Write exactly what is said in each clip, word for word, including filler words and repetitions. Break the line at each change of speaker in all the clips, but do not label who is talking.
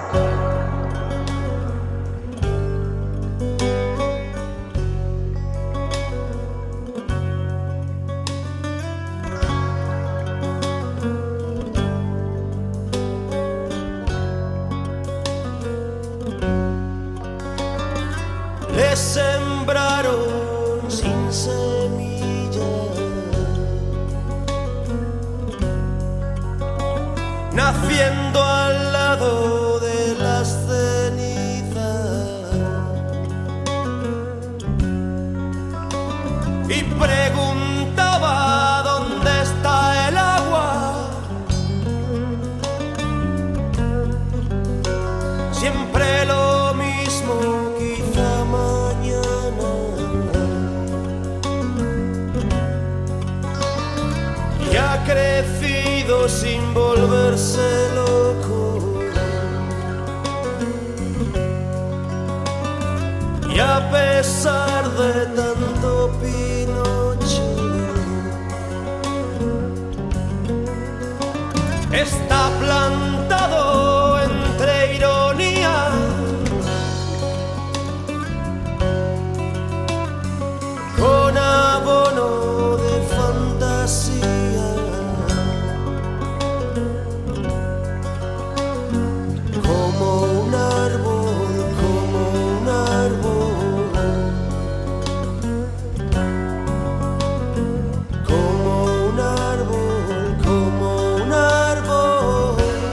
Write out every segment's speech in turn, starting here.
Le sembraron sin semilla, naciendo al lado de las cenizas, y preguntaba dónde está el agua. Siempre lo mismo, quizá mañana. Y ha crecido sin volverse loco, y a pesar de tanto Pinocho, está plantado entre ironía con abono de fantasía, como un árbol, como un árbol, como un árbol, como un árbol.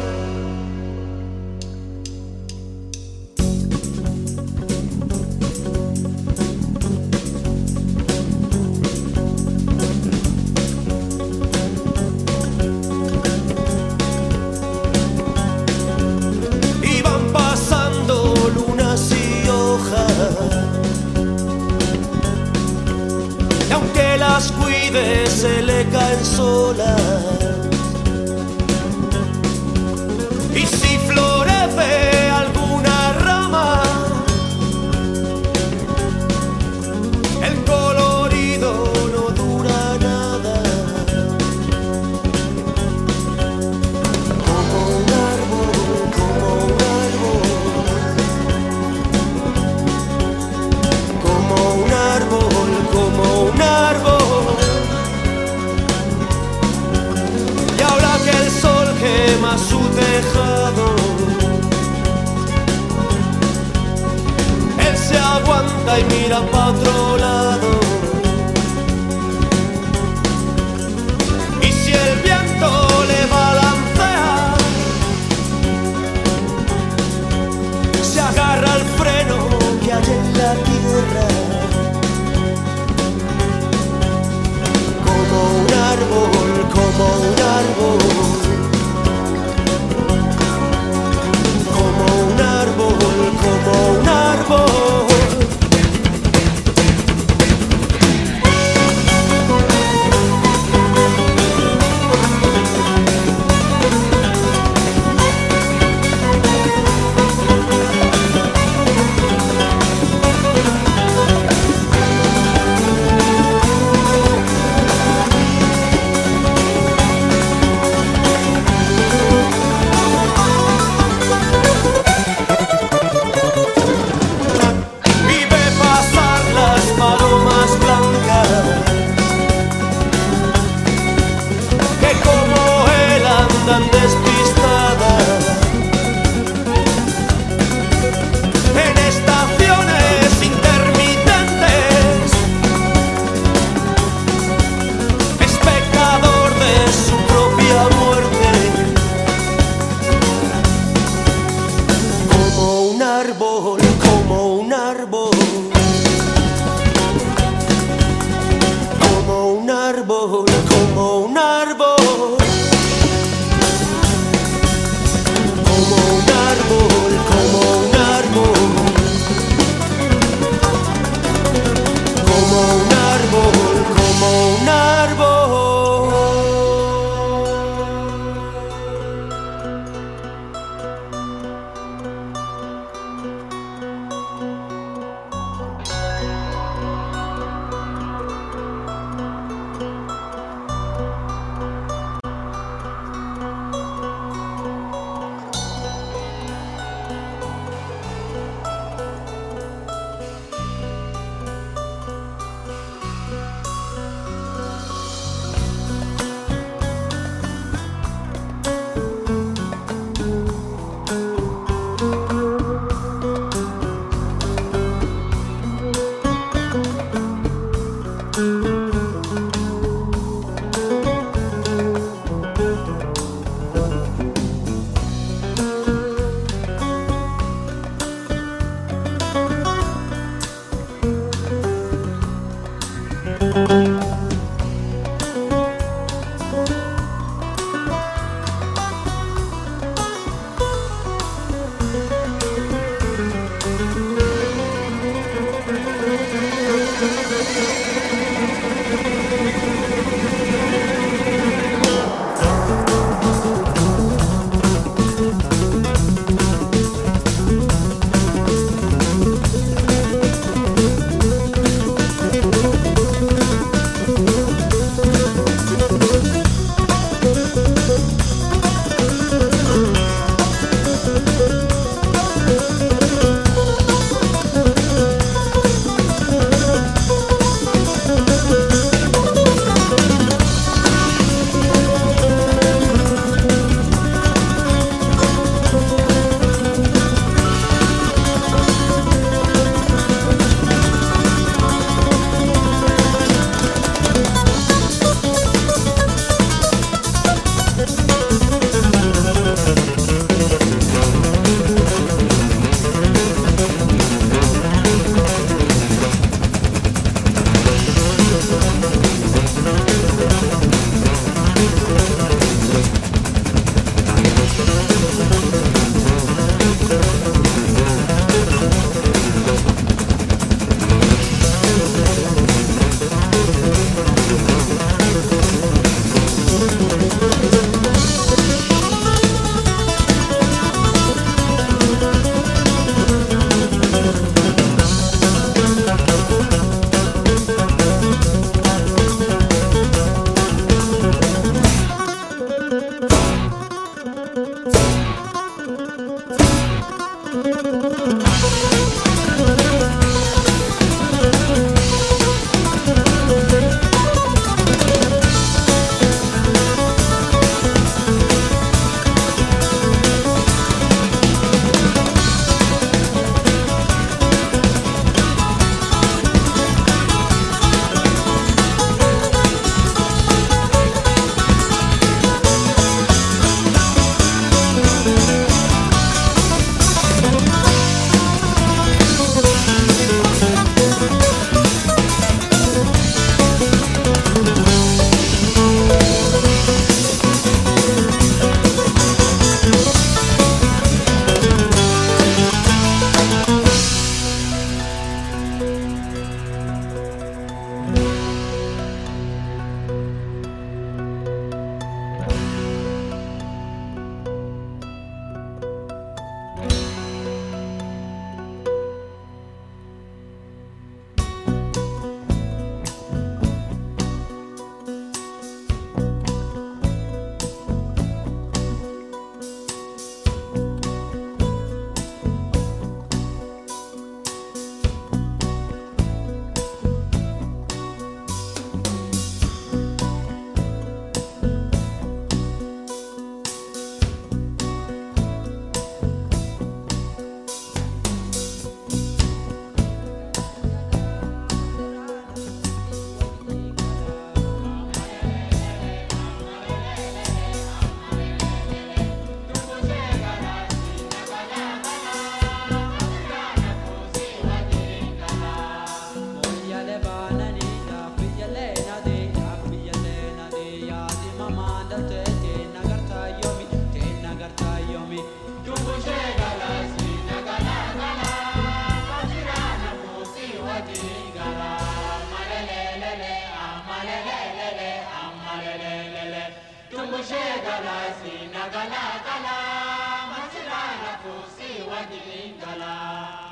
Iban pasando lunas y hojas, y aunque las cuide se le caen solas. Y si florece alguna rama, el colorido no dura nada. Como un árbol, como un árbol, como un árbol, como un árbol. Y ahora que el sol quema su tejado, él se aguanta y mira pa' otro lado. Y si el viento le balancea, se agarra al freno que hay en la tierra. Como un árbol, como un árbol, como un árbol, como un árbol.
mandate te nagarta yomi te nagarta yomi
Tumbushe gala sina gala gala Machirana musi wadi gala Malelelele amalelelele amalelelele Tumbushe gala sina gala gala Machirana musi wadi gala